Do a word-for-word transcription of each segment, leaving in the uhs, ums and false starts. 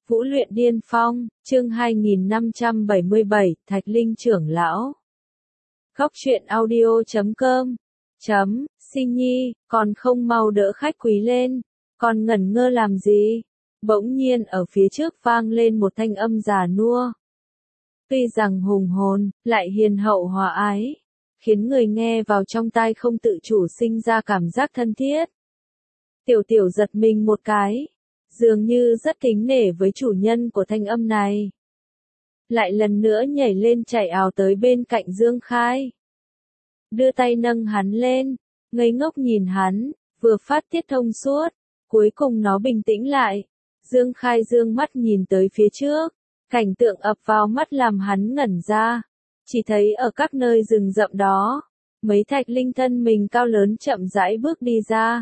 Vũ luyện điên phong, chương hai nghìn năm trăm bảy mươi bảy, Thạch Linh trưởng lão. Góc truyện audio chấm com chấm, Sinh Nhi, còn không mau đỡ khách quý lên, còn ngẩn ngơ làm gì? Bỗng nhiên ở phía trước vang lên một thanh âm già nua. Tuy rằng hùng hồn, lại hiền hậu hòa ái, khiến người nghe vào trong tai không tự chủ sinh ra cảm giác thân thiết. Tiểu tiểu giật mình một cái, dường như rất kính nể với chủ nhân của thanh âm này. Lại lần nữa nhảy lên chạy ào tới bên cạnh Dương Khai. Đưa tay nâng hắn lên, ngây ngốc nhìn hắn, vừa phát tiết thông suốt, cuối cùng nó bình tĩnh lại. Dương Khai dương mắt nhìn tới phía trước, cảnh tượng ập vào mắt làm hắn ngẩn ra. Chỉ thấy ở các nơi rừng rậm đó, mấy thạch linh thân mình cao lớn chậm rãi bước đi ra.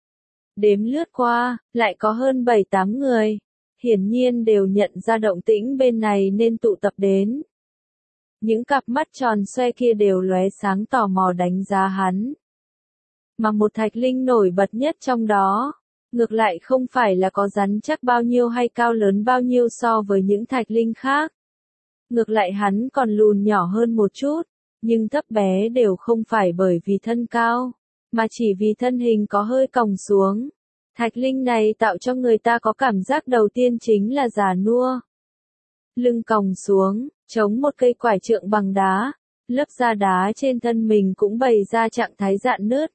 Đếm lướt qua, lại có hơn bảy tám người, hiển nhiên đều nhận ra động tĩnh bên này nên tụ tập đến. Những cặp mắt tròn xoe kia đều lóe sáng tò mò đánh giá hắn. Mà một thạch linh nổi bật nhất trong đó, ngược lại không phải là có rắn chắc bao nhiêu hay cao lớn bao nhiêu so với những thạch linh khác. Ngược lại hắn còn lùn nhỏ hơn một chút, nhưng thấp bé đều không phải bởi vì thân cao, mà chỉ vì thân hình có hơi còng xuống. Thạch linh này tạo cho người ta có cảm giác đầu tiên chính là già nua. Lưng còng xuống, chống một cây quải trượng bằng đá, lớp da đá trên thân mình cũng bày ra trạng thái rạn nứt.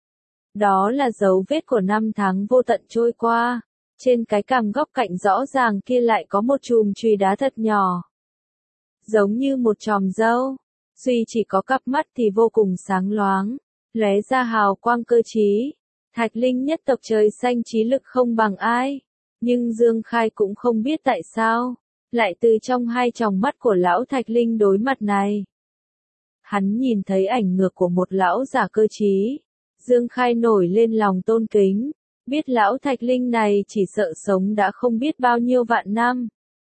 Đó là dấu vết của năm tháng vô tận trôi qua, trên cái cằm góc cạnh rõ ràng kia lại có một chùm chùy đá thật nhỏ. Giống như một chòm râu, duy chỉ có cặp mắt thì vô cùng sáng loáng, lóe ra hào quang cơ trí. Thạch linh nhất tộc trời xanh trí lực không bằng ai, nhưng Dương Khai cũng không biết tại sao, lại từ trong hai tròng mắt của lão thạch linh đối mặt này. Hắn nhìn thấy ảnh ngược của một lão giả cơ trí. Dương Khai nổi lên lòng tôn kính, biết lão thạch linh này chỉ sợ sống đã không biết bao nhiêu vạn năm.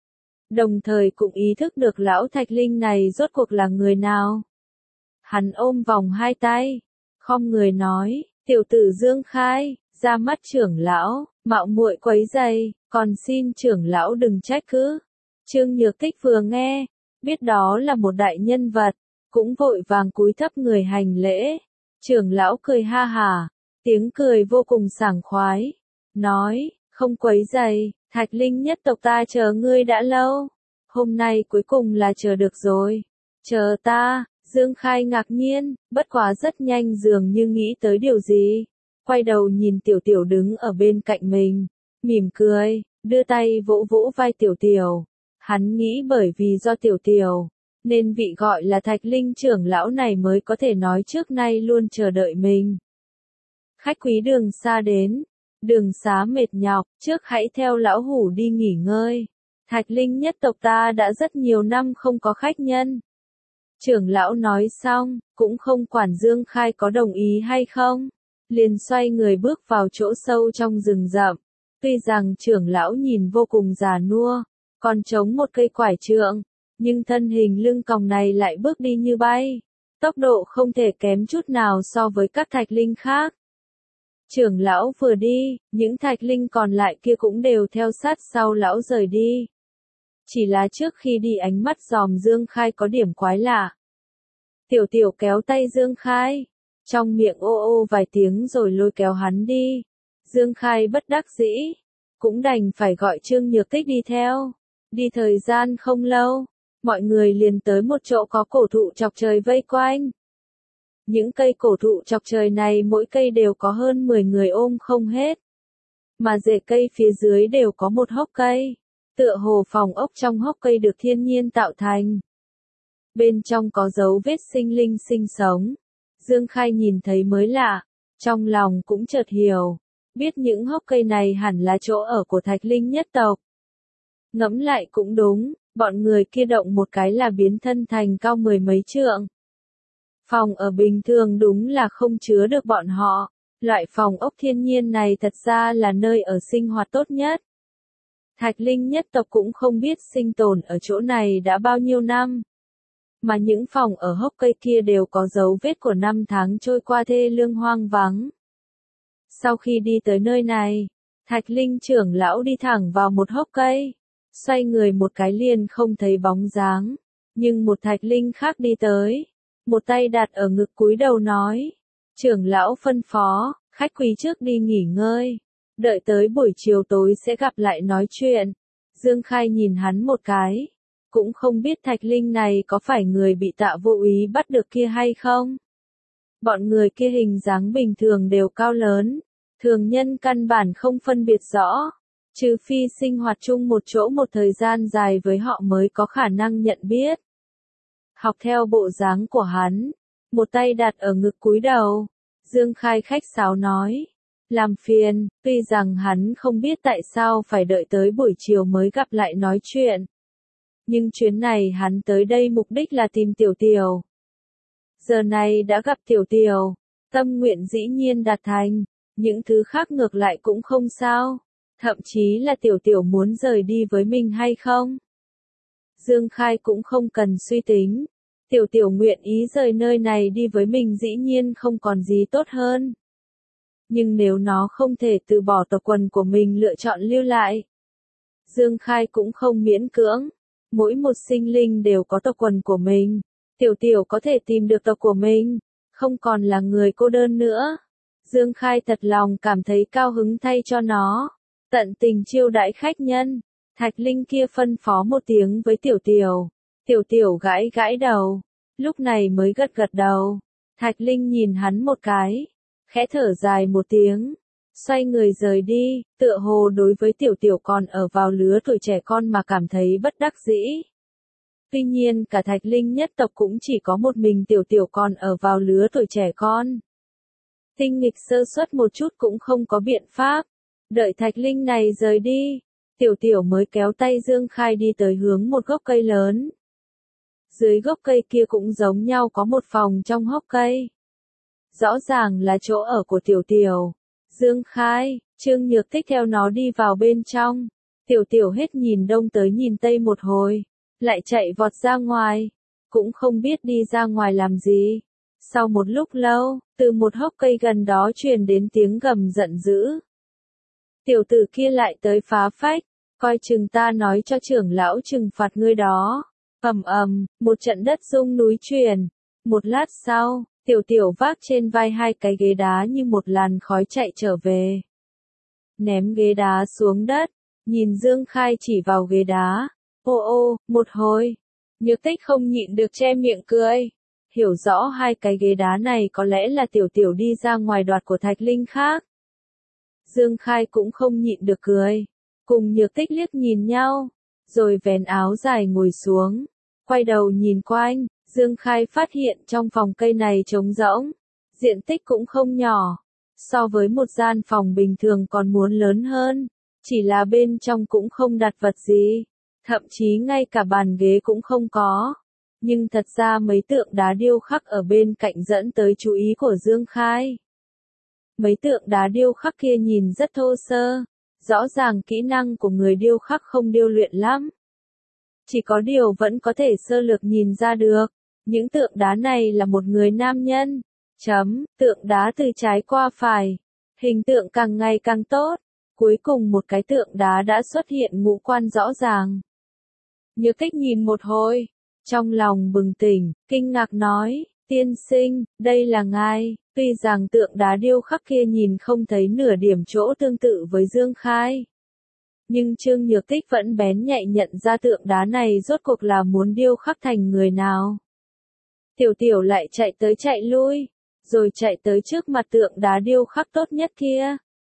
Đồng thời cũng ý thức được lão thạch linh này rốt cuộc là người nào. Hắn ôm vòng hai tay, khom người nói, tiểu tử Dương Khai, ra mắt trưởng lão, mạo muội quấy rầy, còn xin trưởng lão đừng trách cứ. Trương Nhược Tích vừa nghe, biết đó là một đại nhân vật, cũng vội vàng cúi thấp người hành lễ. Trưởng lão cười ha hả, tiếng cười vô cùng sảng khoái, nói, không quấy rầy, Thạch Linh nhất tộc ta chờ ngươi đã lâu, hôm nay cuối cùng là chờ được rồi, chờ ta. Dương Khai ngạc nhiên, bất quá rất nhanh dường như nghĩ tới điều gì, quay đầu nhìn Tiểu Tiểu đứng ở bên cạnh mình, mỉm cười, đưa tay vỗ vỗ vai Tiểu Tiểu. Hắn nghĩ bởi vì do Tiểu Tiểu, nên vị gọi là Thạch Linh trưởng lão này mới có thể nói trước nay luôn chờ đợi mình. Khách quý đường xa đến, đường xá mệt nhọc, trước hãy theo lão hủ đi nghỉ ngơi. Thạch Linh nhất tộc ta đã rất nhiều năm không có khách nhân. Trưởng lão nói xong, cũng không quản Dương Khai có đồng ý hay không, liền xoay người bước vào chỗ sâu trong rừng rậm. Tuy rằng trưởng lão nhìn vô cùng già nua, còn chống một cây quải trượng, nhưng thân hình lưng còng này lại bước đi như bay, tốc độ không thể kém chút nào so với các thạch linh khác. Trưởng lão vừa đi, những thạch linh còn lại kia cũng đều theo sát sau lão rời đi. Chỉ là trước khi đi ánh mắt dòm Dương Khai có điểm quái lạ. Tiểu Tiểu kéo tay Dương Khai, trong miệng ô ô vài tiếng rồi lôi kéo hắn đi. Dương Khai bất đắc dĩ, cũng đành phải gọi Trương Nhược Tích đi theo. Đi thời gian không lâu, mọi người liền tới một chỗ có cổ thụ chọc trời vây quanh. Những cây cổ thụ chọc trời này mỗi cây đều có hơn mười người ôm không hết. Mà rễ cây phía dưới đều có một hốc cây. Tựa hồ phòng ốc trong hốc cây được thiên nhiên tạo thành. Bên trong có dấu vết sinh linh sinh sống. Dương Khai nhìn thấy mới lạ, trong lòng cũng chợt hiểu, biết những hốc cây này hẳn là chỗ ở của Thạch Linh nhất tộc. Ngẫm lại cũng đúng, bọn người kia động một cái là biến thân thành cao mười mấy trượng. Phòng ở bình thường đúng là không chứa được bọn họ, loại phòng ốc thiên nhiên này thật ra là nơi ở sinh hoạt tốt nhất. Thạch Linh nhất tộc cũng không biết sinh tồn ở chỗ này đã bao nhiêu năm. Mà những phòng ở hốc cây kia đều có dấu vết của năm tháng trôi qua thê lương hoang vắng. Sau khi đi tới nơi này, Thạch Linh trưởng lão đi thẳng vào một hốc cây. xoay người một cái liền không thấy bóng dáng, nhưng một thạch linh khác đi tới, một tay đặt ở ngực cúi đầu nói, trưởng lão phân phó, khách quý trước đi nghỉ ngơi, đợi tới buổi chiều tối sẽ gặp lại nói chuyện. Dương Khai nhìn hắn một cái, cũng không biết thạch linh này có phải người bị Tạ Vô Ý bắt được kia hay không. Bọn người kia hình dáng bình thường đều cao lớn, thường nhân căn bản không phân biệt rõ, trừ phi sinh hoạt chung một chỗ một thời gian dài với họ mới có khả năng nhận biết. Học theo bộ dáng của hắn, một tay đặt ở ngực cúi đầu, Dương Khai khách sáo nói, làm phiền, tuy rằng hắn không biết tại sao phải đợi tới buổi chiều mới gặp lại nói chuyện. Nhưng chuyến này hắn tới đây mục đích là tìm Tiểu Tiểu. Giờ này đã gặp Tiểu Tiểu, tâm nguyện dĩ nhiên đạt thành, những thứ khác ngược lại cũng không sao, thậm chí là Tiểu Tiểu muốn rời đi với mình hay không. Dương Khai cũng không cần suy tính, Tiểu Tiểu nguyện ý rời nơi này đi với mình dĩ nhiên không còn gì tốt hơn. Nhưng nếu nó không thể từ bỏ tộc quần của mình lựa chọn lưu lại, Dương Khai cũng không miễn cưỡng, mỗi một sinh linh đều có tộc quần của mình, Tiểu Tiểu có thể tìm được tộc của mình, không còn là người cô đơn nữa. Dương Khai thật lòng cảm thấy cao hứng thay cho nó, tận tình chiêu đãi khách nhân. Thạch linh kia phân phó một tiếng với Tiểu Tiểu, Tiểu Tiểu gãi gãi đầu, lúc này mới gật gật đầu. Thạch linh nhìn hắn một cái, khẽ thở dài một tiếng, xoay người rời đi, tựa hồ đối với Tiểu Tiểu còn ở vào lứa tuổi trẻ con mà cảm thấy bất đắc dĩ. Tuy nhiên cả Thạch linh nhất tộc cũng chỉ có một mình Tiểu Tiểu còn ở vào lứa tuổi trẻ con. Tinh nghịch sơ suất một chút cũng không có biện pháp, đợi Thạch linh này rời đi, Tiểu Tiểu mới kéo tay Dương Khai đi tới hướng một gốc cây lớn. Dưới gốc cây kia cũng giống nhau có một phòng trong hốc cây. Rõ ràng là chỗ ở của Tiểu Tiểu. Dương Khai, Trương Nhược Tích theo nó đi vào bên trong. Tiểu Tiểu hết nhìn đông tới nhìn tây một hồi, lại chạy vọt ra ngoài, cũng không biết đi ra ngoài làm gì. Sau một lúc lâu, từ một hốc cây gần đó truyền đến tiếng gầm giận dữ. Tiểu tử kia lại tới phá phách, coi chừng ta nói cho trưởng lão trừng phạt ngươi đó. Ầm ầm, một trận đất rung núi chuyển. Một lát sau, Tiểu Tiểu vác trên vai hai cái ghế đá như một làn khói chạy trở về. Ném ghế đá xuống đất, nhìn Dương Khai chỉ vào ghế đá. Ô ô, một hồi, Nhược Tích không nhịn được che miệng cười. Hiểu rõ hai cái ghế đá này có lẽ là Tiểu Tiểu đi ra ngoài đoạt của Thạch linh khác. Dương Khai cũng không nhịn được cười, cùng Nhược Tích liếc nhìn nhau, rồi vén áo dài ngồi xuống, quay đầu nhìn quanh. Dương Khai phát hiện trong phòng cây này trống rỗng, diện tích cũng không nhỏ, so với một gian phòng bình thường còn muốn lớn hơn, chỉ là bên trong cũng không đặt vật gì, thậm chí ngay cả bàn ghế cũng không có. Nhưng thật ra mấy tượng đá điêu khắc ở bên cạnh dẫn tới chú ý của Dương Khai. Mấy tượng đá điêu khắc kia nhìn rất thô sơ, rõ ràng kỹ năng của người điêu khắc không điêu luyện lắm. Chỉ có điều vẫn có thể sơ lược nhìn ra được, những tượng đá này là một người nam nhân. Chấm, tượng đá từ trái qua phải, hình tượng càng ngày càng tốt, cuối cùng một cái tượng đá đã xuất hiện ngũ quan rõ ràng. Nhược Tích nhìn một hồi, trong lòng bừng tỉnh, kinh ngạc nói, tiên sinh, đây là ngài. Tuy rằng tượng đá điêu khắc kia nhìn không thấy nửa điểm chỗ tương tự với Dương Khai, nhưng Trương Nhược Tích vẫn bén nhạy nhận ra tượng đá này rốt cuộc là muốn điêu khắc thành người nào. Tiểu Tiểu lại chạy tới chạy lui, rồi chạy tới trước mặt tượng đá điêu khắc tốt nhất kia.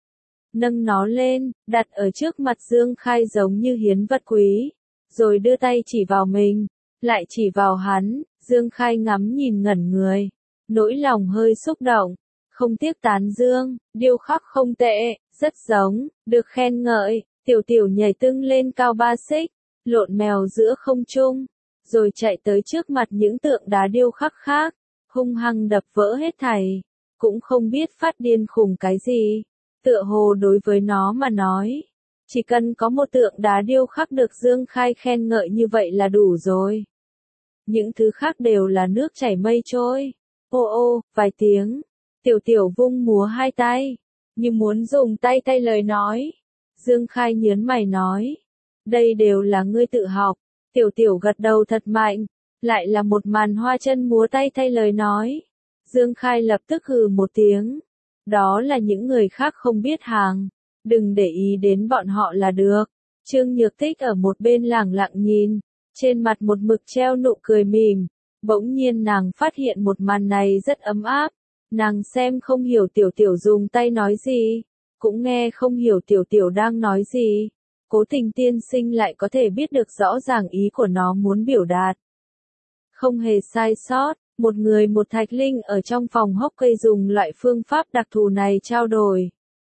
Nâng nó lên, đặt ở trước mặt Dương Khai giống như hiến vật quý, rồi đưa tay chỉ vào mình, lại chỉ vào hắn. Dương Khai ngắm nhìn ngẩn người, nỗi lòng hơi xúc động, không tiếc tán dương, điêu khắc không tệ, rất giống, được khen ngợi. Tiểu Tiểu nhảy tưng lên cao ba xích, lộn mèo giữa không trung, rồi chạy tới trước mặt những tượng đá điêu khắc khác, hung hăng đập vỡ hết thảy, cũng không biết phát điên khùng cái gì. Tựa hồ đối với nó mà nói, chỉ cần có một tượng đá điêu khắc được Dương Khai khen ngợi như vậy là đủ rồi. Những thứ khác đều là nước chảy mây trôi. Ô ô, vài tiếng, Tiểu Tiểu vung múa hai tay, như muốn dùng tay tay lời nói. Dương Khai nhớn mày nói, Đây đều là ngươi tự học. Tiểu tiểu gật đầu thật mạnh. Lại là một màn hoa chân múa tay thay lời nói. Dương Khai lập tức hừ một tiếng. Đó là những người khác không biết hàng. Đừng để ý đến bọn họ là được. Trương Nhược Tích ở một bên lẳng lặng nhìn. Trên mặt một mực treo nụ cười mỉm. Bỗng nhiên nàng phát hiện một màn này rất ấm áp. Nàng xem không hiểu tiểu tiểu dùng tay nói gì. Cũng nghe không hiểu tiểu tiểu đang nói gì. Cố Tình tiên sinh lại có thể biết được rõ ràng ý của nó muốn biểu đạt. Không hề sai sót, một người một thạch linh ở trong phòng hốc cây dùng loại phương pháp đặc thù này trao đổi.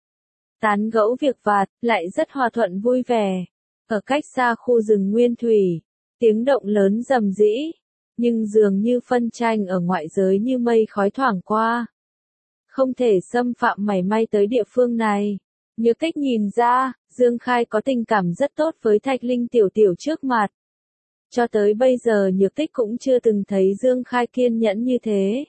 Tán gẫu việc vặt, lại rất hòa thuận vui vẻ. Ở cách xa khu rừng nguyên thủy, tiếng động lớn rầm rĩ, nhưng dường như phân tranh ở ngoại giới như mây khói thoảng qua. Không thể xâm phạm mảy may tới địa phương này. Nhược Tích nhìn ra, Dương Khai có tình cảm rất tốt với thạch linh tiểu tiểu trước mặt. Cho tới bây giờ Nhược Tích cũng chưa từng thấy Dương Khai kiên nhẫn như thế.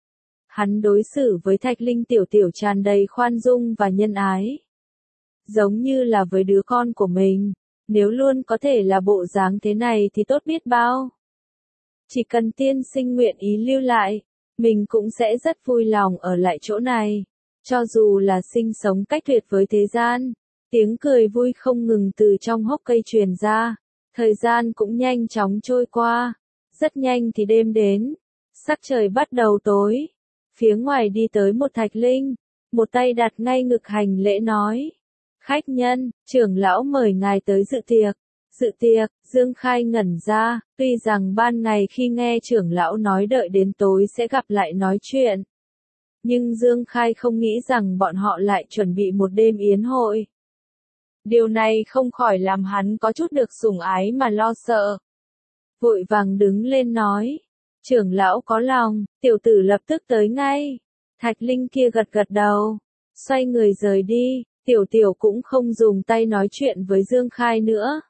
Hắn đối xử với thạch linh tiểu tiểu tràn đầy khoan dung và nhân ái. Giống như là với đứa con của mình, nếu luôn có thể là bộ dáng thế này thì tốt biết bao. Chỉ cần tiên sinh nguyện ý lưu lại, mình cũng sẽ rất vui lòng ở lại chỗ này. Cho dù là sinh sống cách tuyệt với thế gian, tiếng cười vui không ngừng từ trong hốc cây truyền ra. Thời gian cũng nhanh chóng trôi qua. Rất nhanh thì đêm đến. Sắc trời bắt đầu tối. Phía ngoài đi tới một thạch linh. Một tay đặt ngay ngực hành lễ nói. Khách nhân, trưởng lão mời ngài tới dự tiệc. Dự tiệc, Dương Khai ngẩn ra. Tuy rằng ban ngày khi nghe trưởng lão nói đợi đến tối sẽ gặp lại nói chuyện. Nhưng Dương Khai không nghĩ rằng bọn họ lại chuẩn bị một đêm yến hội. Điều này không khỏi làm hắn có chút được sủng ái mà lo sợ. Vội vàng đứng lên nói. Trưởng lão có lòng, tiểu tử lập tức tới ngay. Thạch linh kia gật gật đầu. Xoay người rời đi, tiểu tiểu cũng không dùng tay nói chuyện với Dương Khai nữa.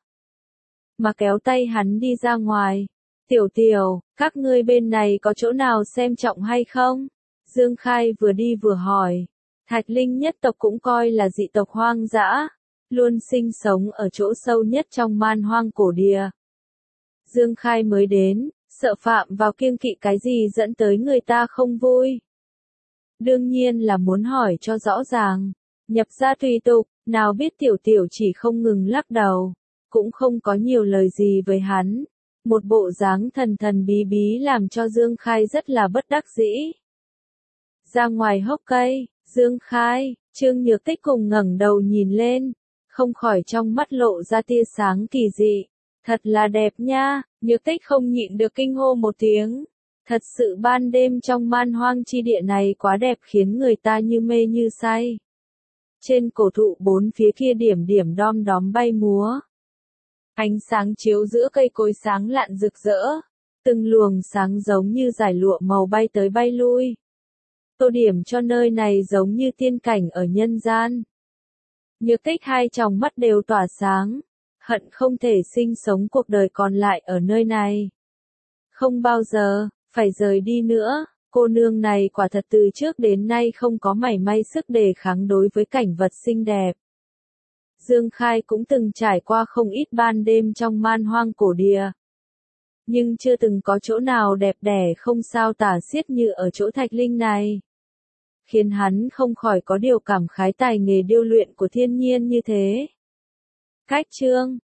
Mà kéo tay hắn đi ra ngoài. Tiểu tiểu, các ngươi bên này có chỗ nào xem trọng hay không? Dương Khai vừa đi vừa hỏi. Thạch linh nhất tộc cũng coi là dị tộc hoang dã. Luôn sinh sống ở chỗ sâu nhất trong man hoang cổ địa. Dương Khai mới đến, sợ phạm vào kiêng kỵ cái gì dẫn tới người ta không vui. Đương nhiên là muốn hỏi cho rõ ràng. Nhập gia tùy tục, nào biết tiểu tiểu chỉ không ngừng lắc đầu. Cũng không có nhiều lời gì với hắn. Một bộ dáng thần thần bí bí làm cho Dương Khai rất là bất đắc dĩ. Ra ngoài hốc cây, Dương Khai, Trương Nhược Tích cùng ngẩng đầu nhìn lên. Không khỏi trong mắt lộ ra tia sáng kỳ dị. Thật là đẹp nha, Nhược Tích không nhịn được kinh hô một tiếng. Thật sự ban đêm trong man hoang chi địa này quá đẹp khiến người ta như mê như say. Trên cổ thụ bốn phía kia điểm điểm đom đóm bay múa. Ánh sáng chiếu giữa cây cối sáng lạn rực rỡ. Từng luồng sáng giống như dải lụa màu bay tới bay lui. Tô điểm cho nơi này giống như tiên cảnh ở nhân gian. Nhược Tích hai tròng mắt đều tỏa sáng, hận không thể sinh sống cuộc đời còn lại ở nơi này. Không bao giờ, phải rời đi nữa, cô nương này quả thật từ trước đến nay không có mảy may sức đề kháng đối với cảnh vật xinh đẹp. Dương Khai cũng từng trải qua không ít ban đêm trong man hoang cổ địa. Nhưng chưa từng có chỗ nào đẹp đẽ không sao tả xiết như ở chỗ thạch linh này. Khiến hắn không khỏi có điều cảm khái tài nghề điêu luyện của thiên nhiên như thế. Cách chương